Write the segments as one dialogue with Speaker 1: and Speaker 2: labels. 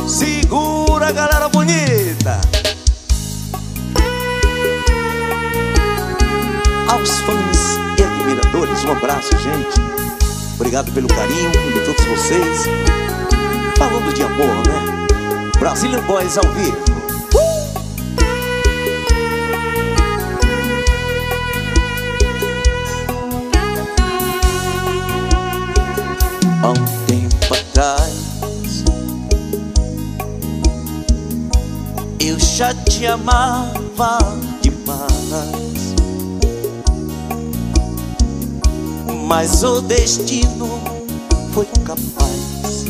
Speaker 1: Segura, galera bonita. Aos fãs e admiradores, um abraço, gente. Obrigado pelo carinho de todos vocês. Falando de amor, né? Brazilian Boys ao vivo. Há um tempo atrás eu já te amava demais, mas o destino foi capaz,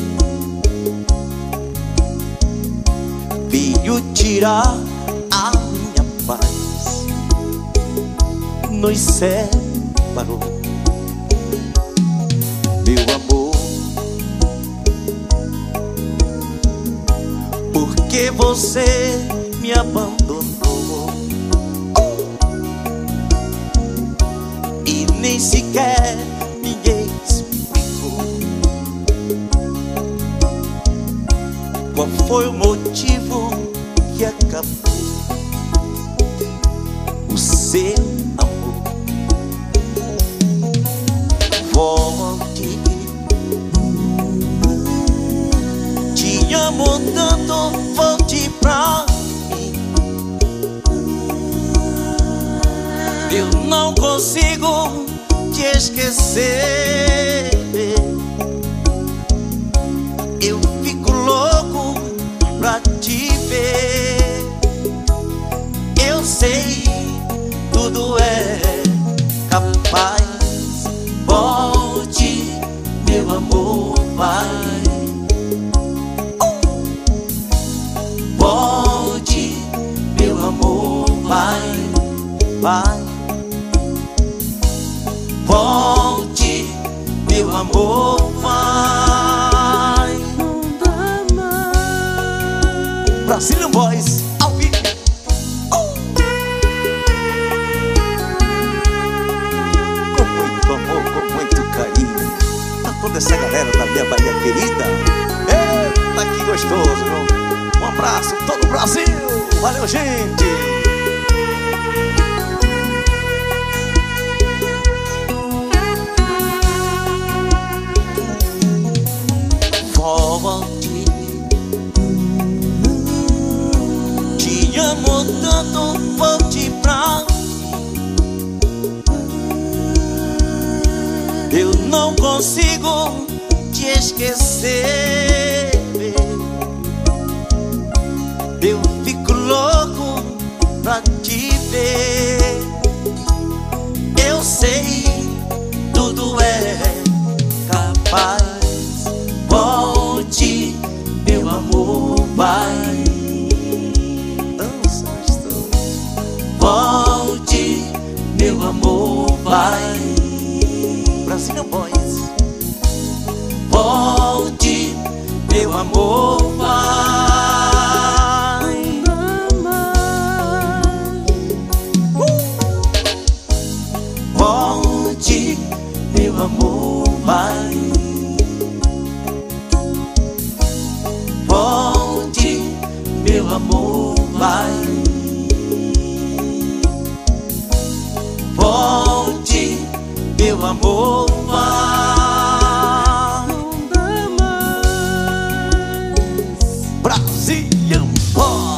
Speaker 1: veio tirar a minha paz, nos separou. Meu amor, porque você me abandonou e nem sequer me explicou qual foi o motivo que acabou o seu amor. Volte, te amo tanto, volte pra mim. Eu não consigo te esquecer. Eu fico louco pra te ver. Eu sei, tudo é capaz. Volte, meu amor, vai. Volte, meu amor, vai, vai. Volte, meu amor, vai. Não dá mais. Brazilian Boys ao vivo. Com muito amor, com muito carinho, a toda essa galera da minha Bahia querida. Eita, que gostoso, meu. Um abraço a todo o Brasil. Valeu, gente. Volte, te amo tanto, volte pra mim. Eu não consigo te esquecer. Eu fico louco pra te ver. Eu sei, tudo é capaz. Volte, meu amor, vai. Dança, volte, meu amor, vai. Brazilian Boys. Volte, meu amor, vai. Volte, meu amor, vai. Volte, meu amor, vai. Volte, meu amor, vai. Não dá mais. Brazilian Boys.